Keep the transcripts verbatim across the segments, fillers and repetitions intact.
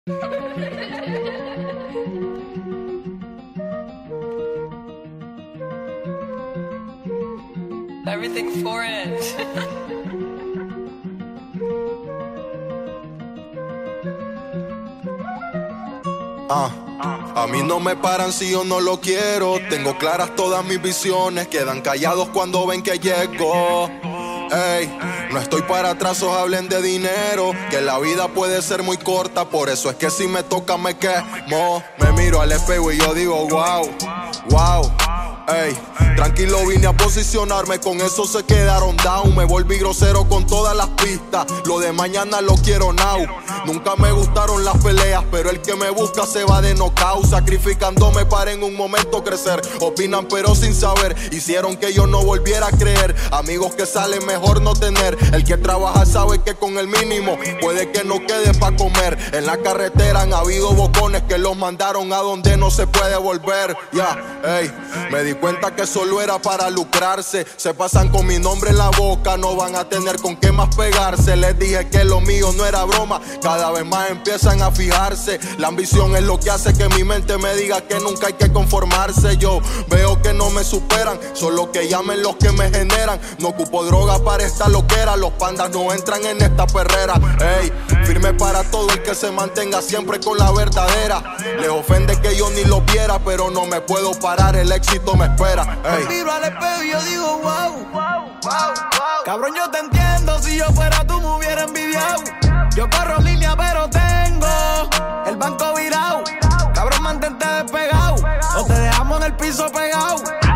Everything for it. Ah, a mí no me paran si yo no lo quiero. Tengo claras todas mis visiones. Quedan callados cuando ven que llego. Ey, no estoy para atrás, hablen de dinero. Que la vida puede ser muy corta. Por eso es que si me toca me quemo. Me miro al espejo y yo digo wow, wow. Ey, tranquilo vine a posicionarme, con eso se quedaron down. Me volví grosero con todas las pistas, lo de mañana lo quiero now. Nunca me gustaron las peleas, pero el que me busca se va de knockout. Sacrificándome para en un momento crecer. Opinan pero sin saber, hicieron que yo no volviera a creer. Amigos que salen mejor no tener. El que trabaja sabe que con el mínimo puede que no quede pa' comer. En la carretera han habido bocones que los mandaron a donde no se puede volver. Ya, yeah, ey, me di cuenta que solo era para lucrarse. Se pasan con mi nombre en la boca, no van a tener con qué más pegarse. Les dije que lo mío no era broma, cada vez más empiezan a fijarse. La ambición es lo que hace que mi mente me diga que nunca hay que conformarse. Yo veo que no me superan, solo que llamen los que me generan. No ocupo droga para esta loquera, los pandas no entran en esta perrera. Ey, firme para todo el que se mantenga siempre con la verdadera. Les ofende que yo ni lo viera, pero no me puedo parar, el éxito me espera. Ey. Me miro al espejo y yo digo wow, wow, wow. Cabrón, yo te entiendo, si yo fuera tú me hubiera envidiado. Yo corro línea pero tengo el banco virado. Cabrón, mantente despegado o te dejamos en el piso pegado.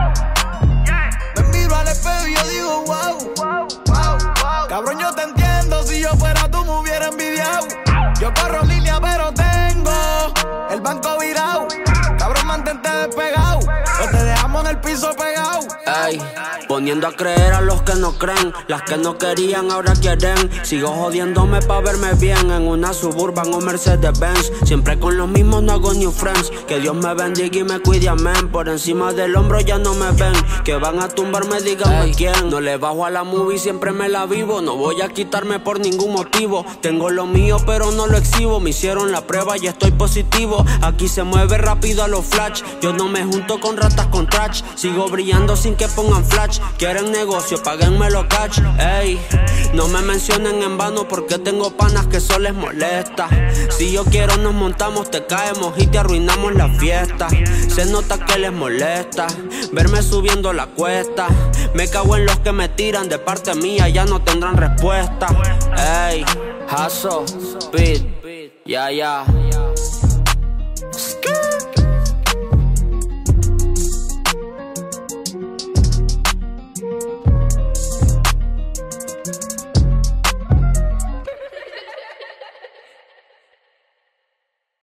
Me miro al espejo y yo digo wow, wow, wow. Cabrón, yo te entiendo, si yo fuera tú me hubiera envidiado. Yo corro línea pero tengo el banco virado. Cabrón, mantente despegado o te dejamos en el piso pegado. Ey, poniendo a creer a los que no creen. Las que no querían ahora quieren. Sigo jodiéndome pa' verme bien en una Suburban o Mercedes Benz. Siempre con los mismos no hago new friends. Que Dios me bendiga y me cuide, amén. Por encima del hombro ya no me ven. Que van a tumbarme, díganme quién. No le bajo a la movie, siempre me la vivo. No voy a quitarme por ningún motivo. Tengo lo mío pero no lo exhibo. Me hicieron la prueba y estoy positivo. Aquí se mueve rápido a los flash. Yo no me junto con ratas con trash. Sigo brillando sin que pongan flash. Quieren negocio, páguenmelo cash. Ey, no me mencionen en vano porque tengo panas que eso les molesta. Si yo quiero nos montamos, te caemos y te arruinamos la fiesta. Se nota que les molesta verme subiendo la cuesta. Me cago en los que me tiran, de parte mía ya no tendrán respuesta. Ey, hustle, speed, ya, yeah, ya. Yeah.